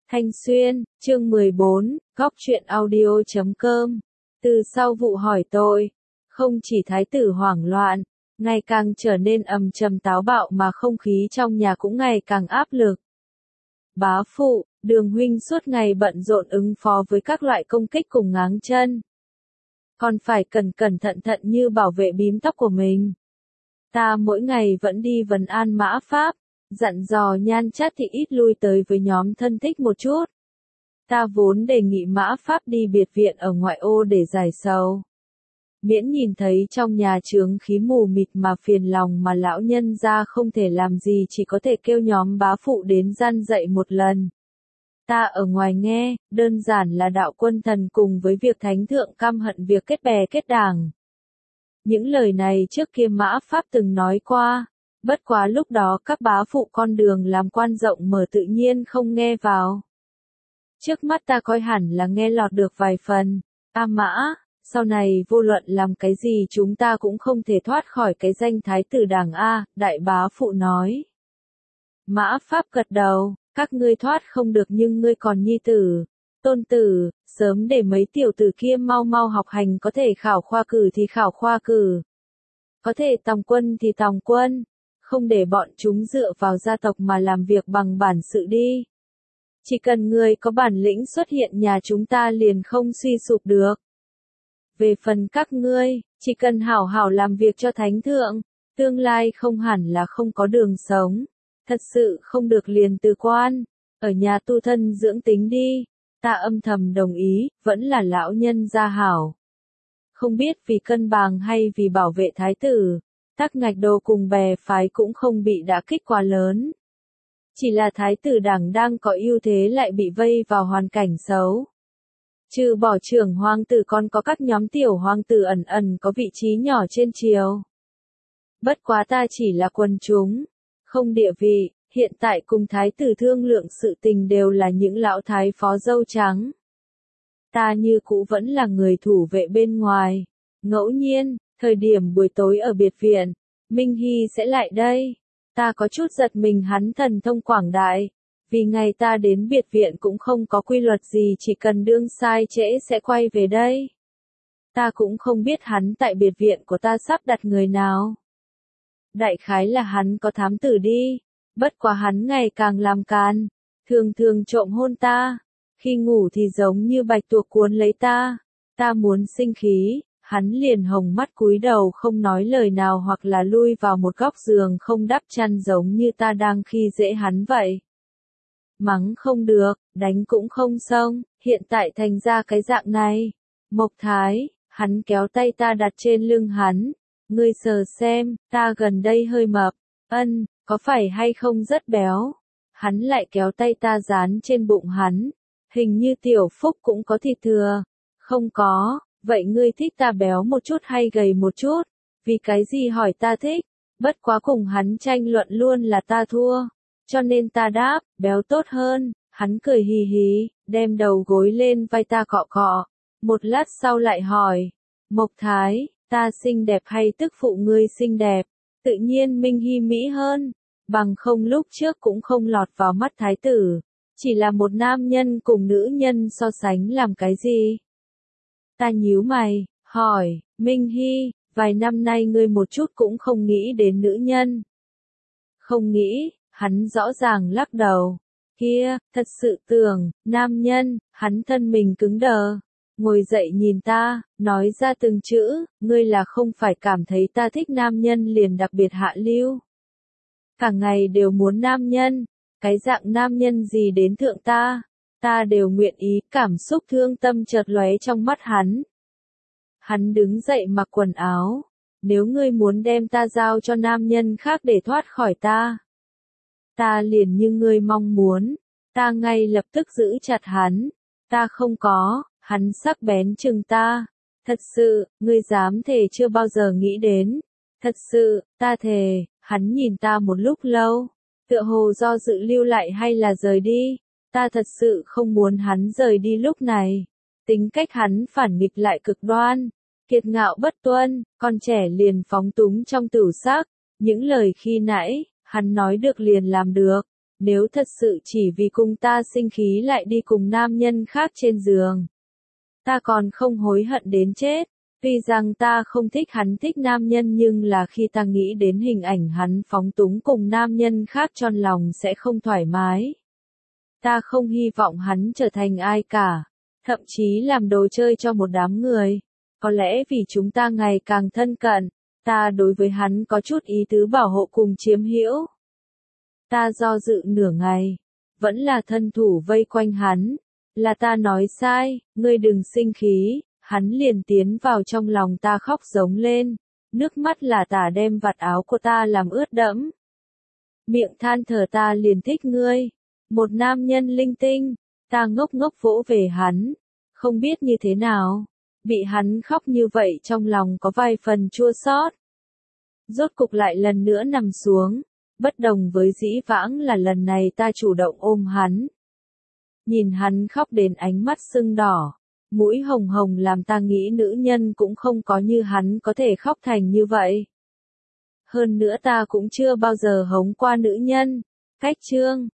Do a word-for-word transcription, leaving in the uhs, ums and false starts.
Thanh Xuyên, chương mười bốn, góc truyện audio chấm com. Từ sau vụ hỏi tội, không chỉ thái tử hoảng loạn, ngày càng trở nên ầm trầm táo bạo mà không khí trong nhà cũng ngày càng áp lực. Bá phụ, Đường huynh suốt ngày bận rộn ứng phó với các loại công kích cùng ngáng chân. Còn phải cẩn cẩn thận thận như bảo vệ bím tóc của mình. Ta mỗi ngày vẫn đi vấn an Mã Pháp, dặn dò Nhan Chát Thị ít lui tới với nhóm thân thích một chút. Ta vốn đề nghị Mã Pháp đi biệt viện ở ngoại ô để giải sầu. Miễn nhìn thấy trong nhà chướng khí mù mịt mà phiền lòng mà lão nhân gia không thể làm gì, chỉ có thể kêu nhóm bá phụ đến gian dạy một lần. Ta ở ngoài nghe, đơn giản là đạo quân thần cùng với việc thánh thượng căm hận việc kết bè kết đảng. Những lời này trước kia Mã Pháp từng nói qua, bất quá lúc đó các bá phụ con Đường làm quan rộng mở tự nhiên không nghe vào. Trước mắt ta coi hẳn là nghe lọt được vài phần. A Mã, sau này vô luận làm cái gì chúng ta cũng không thể thoát khỏi cái danh thái tử đảng A, đại bá phụ nói. Mã Pháp gật đầu, các ngươi thoát không được nhưng ngươi còn nhi tử, tôn tử, sớm để mấy tiểu tử kia mau mau học hành, có thể khảo khoa cử thì khảo khoa cử. Có thể tòng quân thì tòng quân, không để bọn chúng dựa vào gia tộc mà làm việc bằng bản sự đi. Chỉ cần người có bản lĩnh xuất hiện nhà chúng ta liền không suy sụp được. Về phần các ngươi, chỉ cần hảo hảo làm việc cho thánh thượng, tương lai không hẳn là không có đường sống. Thật sự không được liền từ quan, ở nhà tu thân dưỡng tính đi. Ta âm thầm đồng ý, vẫn là lão nhân gia hảo. Không biết vì cân bằng hay vì bảo vệ thái tử, Tắc Ngạch Đồ cùng bè phái cũng không bị đả kích quá lớn. Chỉ là thái tử đảng đang có ưu thế lại bị vây vào hoàn cảnh xấu. Trừ bỏ trưởng hoàng tử còn có các nhóm tiểu hoàng tử ẩn ẩn có vị trí nhỏ trên triều. Bất quá ta chỉ là quần chúng, không địa vị, hiện tại cùng thái tử thương lượng sự tình đều là những lão thái phó dâu trắng. Ta như cũ vẫn là người thủ vệ bên ngoài. Ngẫu nhiên, thời điểm buổi tối ở biệt viện, Minh Hy sẽ lại đây. Ta có chút giật mình, hắn thần thông quảng đại. Vì ngày ta đến biệt viện cũng không có quy luật gì, chỉ cần đương sai trễ sẽ quay về đây. Ta cũng không biết hắn tại biệt viện của ta sắp đặt người nào. Đại khái là hắn có thám tử đi. Bất quá hắn ngày càng làm càn, thường thường trộm hôn ta, khi ngủ thì giống như bạch tuộc cuốn lấy ta, ta muốn sinh khí, hắn liền hồng mắt cúi đầu không nói lời nào hoặc là lui vào một góc giường không đắp chăn giống như ta đang khi dễ hắn vậy. Mắng không được, đánh cũng không xong, hiện tại thành ra cái dạng này. Mộc Thái, hắn kéo tay ta đặt trên lưng hắn, ngươi sờ xem, ta gần đây hơi mập, ân. Có phải hay không rất béo? Hắn lại kéo tay ta dán trên bụng hắn. Hình như Tiểu Phúc cũng có thịt thừa. Không có, vậy ngươi thích ta béo một chút hay gầy một chút? Vì cái gì hỏi ta thích? Bất quá cùng hắn tranh luận luôn là ta thua. Cho nên ta đáp, béo tốt hơn. Hắn cười hì hì, đem đầu gối lên vai ta cọ cọ. Một lát sau lại hỏi, Mộc Thái, ta xinh đẹp hay tức phụ ngươi xinh đẹp? Tự nhiên Minh Hy mỹ hơn. Bằng không lúc trước cũng không lọt vào mắt thái tử, chỉ là một nam nhân cùng nữ nhân so sánh làm cái gì? Ta nhíu mày, hỏi, Minh Hy, vài năm nay ngươi một chút cũng không nghĩ đến nữ nhân. Không nghĩ, hắn rõ ràng lắc đầu. Kia, thật sự tưởng, nam nhân, hắn thân mình cứng đờ. Ngồi dậy nhìn ta, nói ra từng chữ, ngươi là không phải cảm thấy ta thích nam nhân liền đặc biệt hạ lưu. Cả ngày đều muốn nam nhân, cái dạng nam nhân gì đến thượng ta, ta đều nguyện ý. Cảm xúc thương tâm chợt lóe trong mắt hắn. Hắn đứng dậy mặc quần áo, nếu ngươi muốn đem ta giao cho nam nhân khác để thoát khỏi ta, ta liền như ngươi mong muốn. Ta ngay lập tức giữ chặt hắn, ta không có. Hắn sắc bén chừng ta, thật sự, ngươi dám thề chưa bao giờ nghĩ đến, thật sự, ta thề. Hắn nhìn ta một lúc lâu, tựa hồ do dự lưu lại hay là rời đi. Ta thật sự không muốn hắn rời đi lúc này. Tính cách hắn phản nghịch lại cực đoan, kiệt ngạo bất tuân, con trẻ liền phóng túng trong tửu sắc. Những lời khi nãy, hắn nói được liền làm được. Nếu thật sự chỉ vì cùng ta sinh khí lại đi cùng nam nhân khác trên giường, ta còn không hối hận đến chết. Tuy rằng ta không thích hắn thích nam nhân nhưng là khi ta nghĩ đến hình ảnh hắn phóng túng cùng nam nhân khác tròn lòng sẽ không thoải mái. Ta không hy vọng hắn trở thành ai cả, thậm chí làm đồ chơi cho một đám người. Có lẽ vì chúng ta ngày càng thân cận, ta đối với hắn có chút ý tứ bảo hộ cùng chiếm hữu. Ta do dự nửa ngày, vẫn là thân thủ vây quanh hắn. Là ta nói sai, ngươi đừng sinh khí. Hắn liền tiến vào trong lòng ta khóc giống lên, nước mắt là tả đem vạt áo của ta làm ướt đẫm. Miệng than thở ta liền thích ngươi, một nam nhân linh tinh, ta ngốc ngốc vỗ về hắn, không biết như thế nào, bị hắn khóc như vậy trong lòng có vài phần chua xót. Rốt cục lại lần nữa nằm xuống, bất đồng với dĩ vãng là lần này ta chủ động ôm hắn. Nhìn hắn khóc đến ánh mắt sưng đỏ. Mũi hồng hồng làm ta nghĩ nữ nhân cũng không có như hắn có thể khóc thành như vậy. Hơn nữa ta cũng chưa bao giờ hống qua nữ nhân. Cách chương